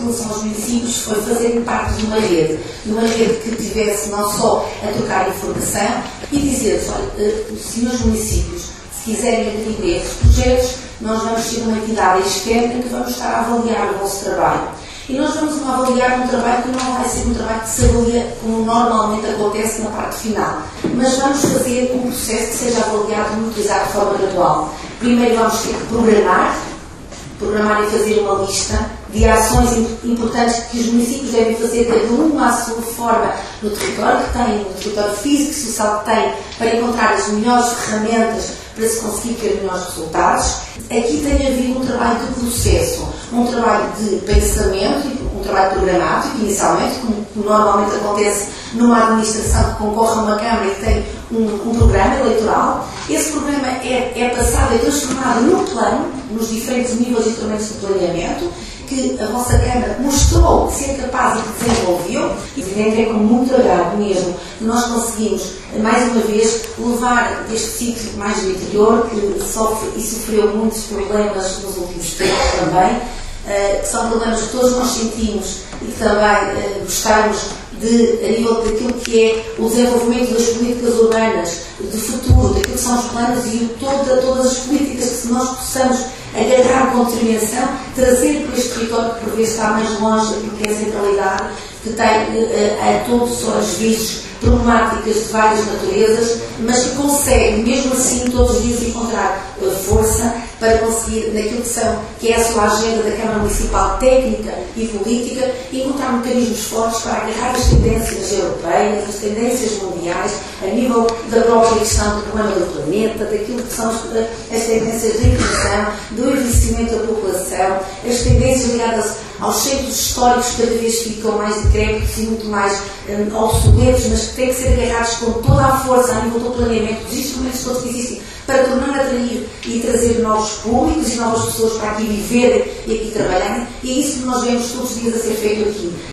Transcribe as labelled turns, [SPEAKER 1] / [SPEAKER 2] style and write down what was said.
[SPEAKER 1] relação aos municípios foi fazer parte de uma rede que tivesse não só a trocar informação e dizer-lhes, olha, os senhores municípios, se quiserem aderir a estes projetos, nós vamos ter uma entidade externa que vamos estar a avaliar o vosso trabalho. E nós vamos avaliar um trabalho que não vai ser um trabalho que se avalia como normalmente acontece na parte final, mas vamos fazer um processo que seja avaliado e utilizado de forma gradual. Primeiro vamos ter que programar e fazer uma lista de ações importantes que os municípios devem fazer, cada uma à sua forma, no território que têm, no território físico e social que têm, para encontrar as melhores ferramentas para se conseguir ter melhores resultados. Aqui tem havido um trabalho de processo, um trabalho de pensamento, um trabalho programático, inicialmente, como normalmente acontece numa administração que concorre a uma Câmara e tem um programa eleitoral. Esse programa é passado, é transformado no plano, nos diferentes níveis e instrumentos de planeamento, que a vossa Câmara mostrou ser capaz e que desenvolveu, e é com muito agrado mesmo que nós conseguimos, mais uma vez, levar este sítio mais do interior, que sofre e sofreu muitos problemas nos últimos tempos também, que são problemas que todos nós sentimos e que também gostamos de, a nível daquilo que é o desenvolvimento das políticas urbanas, de futuro, daquilo que são os planos e todas as políticas que nós possamos agarrar com determinação, trazer para este território que por vezes está mais longe daquilo que é a centralidade, que tem a todos os olhos vistos problemáticas de várias naturezas, mas que consegue, mesmo assim, todos os dias encontrar força para conseguir, naquilo que é a sua agenda da Câmara Municipal técnica e política, encontrar mecanismos fortes para agarrar as tendências europeias, as tendências mundiais, a nível da própria questão do problema do planeta, daquilo que são as tendências de inclusão, do envelhecimento da população, as tendências ligadas aos centros históricos que cada vez ficam mais decrépitos e muito mais obsoletos, mas que têm que ser agarrados com toda a força a nível do planeamento, dos instrumentos todos que existem, para tornar a atrair e trazer novos públicos e novas pessoas para aqui viverem e aqui trabalharem. E é isso que nós vemos todos os dias a ser feito aqui.